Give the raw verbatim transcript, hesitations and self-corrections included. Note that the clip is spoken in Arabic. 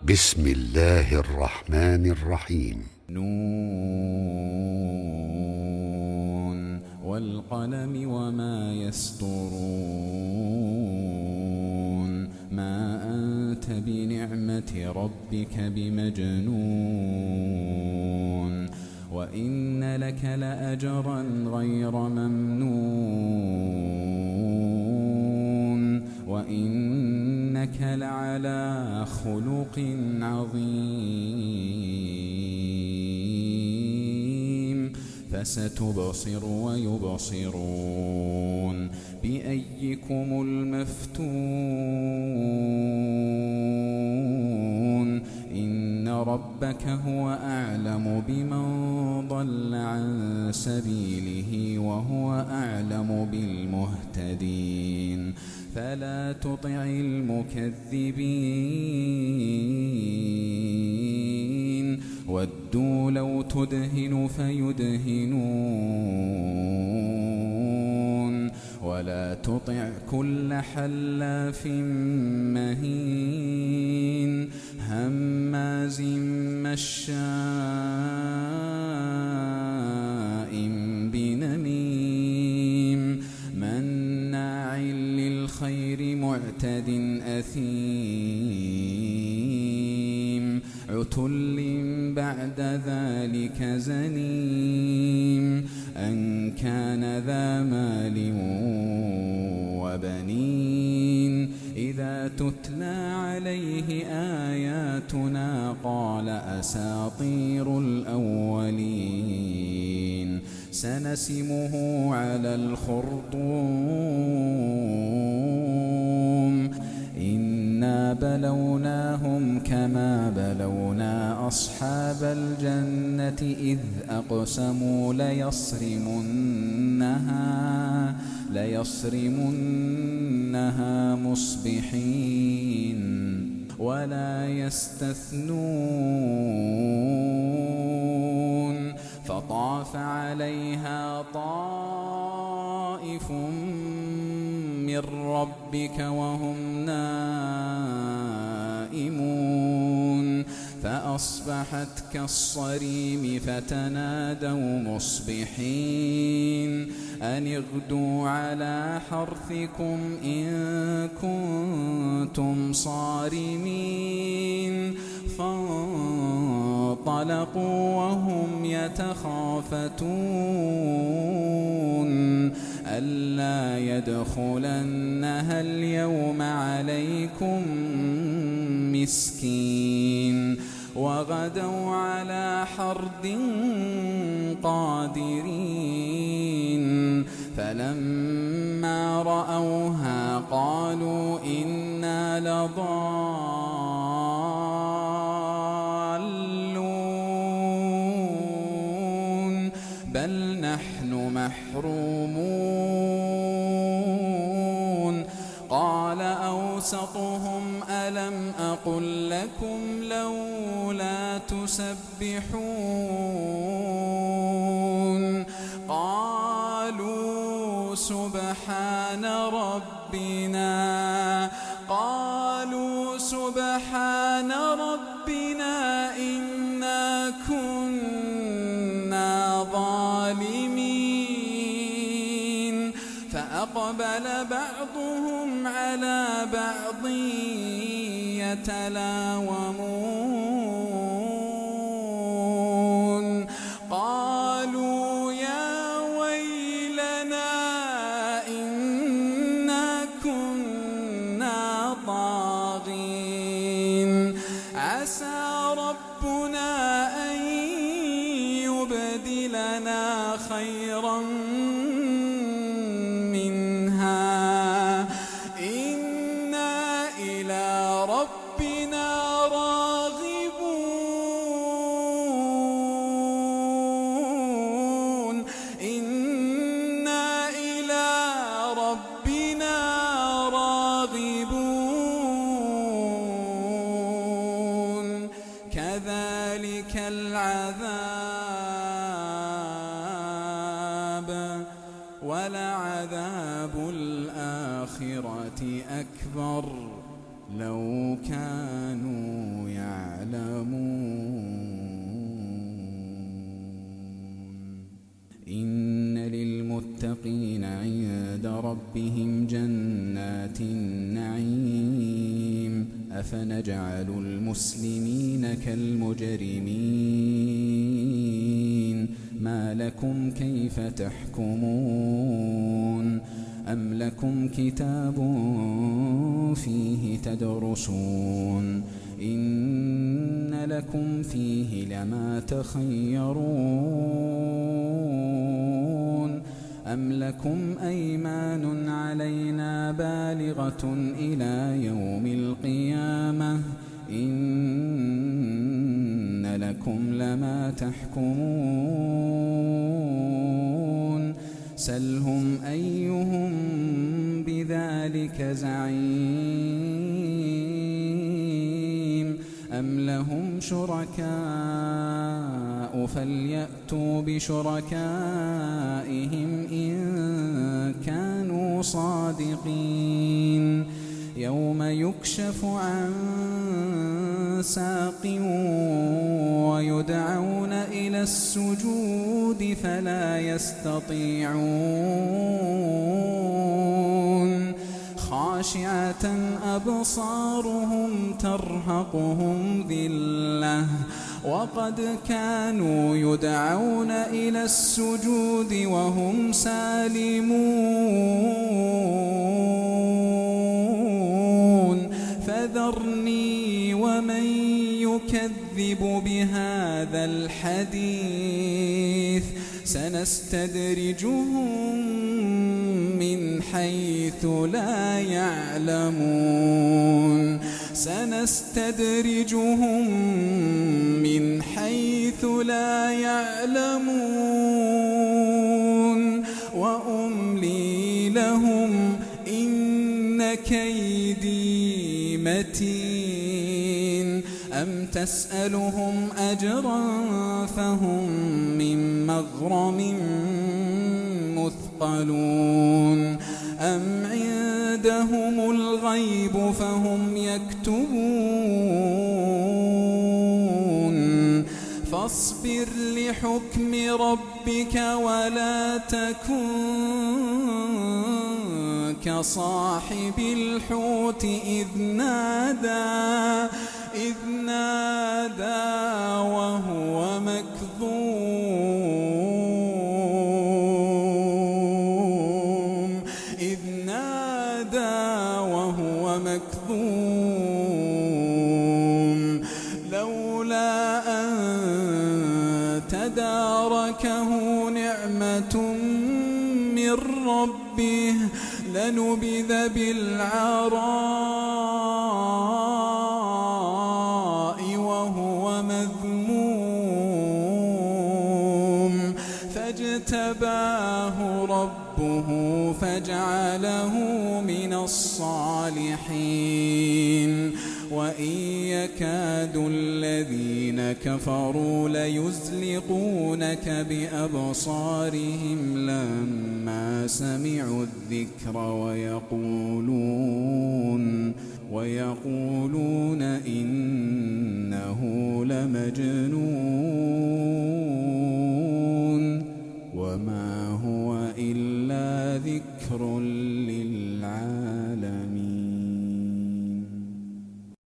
بسم الله الرحمن الرحيم. نون والقلم وما يسطرون ما أنت بنعمة ربك بمجنون وإن لك لأجرا غير ممنون وإنك لعلى خلق عظيم فستبصر ويبصرون بأيكم المفتون إن ربك هو أعلم بمن ضل عن سبيله وهو أعلم بالمهتدين فلا تطع المكذبين ودوا لو تدهن فيدهنون ولا تطع كل حلاف مهين هماز مشاء بنميم مناع للخير معتد أثيم عتل بعد ذلك زنيم أن كان ذا مال وبنين إذا تتلى عليه آياتنا قال أساطير الأولين سنسمه على الخرطوم إنا بلوناهم كما بلونا أصحاب الجنة إذ أقسموا ليصرمنها ليصرمنها مصبحين ولا يستثنون فطاف عليها طائف من ربك وهم نائمون فأصبحت كالصريم فتنادوا مصبحين أن اغدوا على حرثكم إن كنتم صارمين فانطلقوا وهم يتخافتون ألا يدخلنها اليوم عليكم مسكين وغدوا على حرد قادرين فلما رأوها قالوا إنا لضالون بل نحن محرومون قال أوسطهم ألم أقل لكم لولا تسبحون قالوا سبحان ربنا قالوا سبحان ربنا إنا كنا ظالمين فأقبل بعضهم على بعض يتلاومون قالوا يا ويلنا إنا كنا طاغين عسى ربنا أن يبدلنا خيرا كذلك العذاب ولعذاب الآخرة أكبر لو كانوا يعلمون. للمتقين عند ربهم جنات النعيم أفنجعل المسلمين كالمجرمين ما لكم كيف تحكمون أم لكم كتاب فيه تدرسون إن لكم فيه لما تخيرون أم لكم أيمان علينا بالغة إلى يوم القيامة إن لكم لما تحكمون سلهم أيهم بذلك زعيم أم لهم شركاء فليأتوا بشركائهم إن كانوا صادقين يوم يكشف عن ساق ويدعون إلى السجود فلا يستطيعون خاشعة أبصارهم ترهقهم ذلة وقد كانوا يدعون إلى السجود وهم سالمون فذرني ومن يكذب بهذا الحديث سنستدرجهم من حيث لا يعلمون سنستدرجهم من حيث لا يعلمون وأملي لهم إن كيدي متين أم تسألهم أجرا فهم من مغرم مثقلون أم عندهم الغيب فهم يكتبون فاصبر لحكم ربك ولا تكن كصاحب الحوت إذ نادى إذ نادى وهو مكظوم إذ نادى وهو مكظوم لولا أن تداركه نعمة من ربه لنبذ بالعراء وهو مذموم فاجتباه ربه فجعله من الصالحين وإن يكاد الذين كفروا ليزلقونك بأبصارهم لما سمعوا الذكر ويقولون ويقولون إن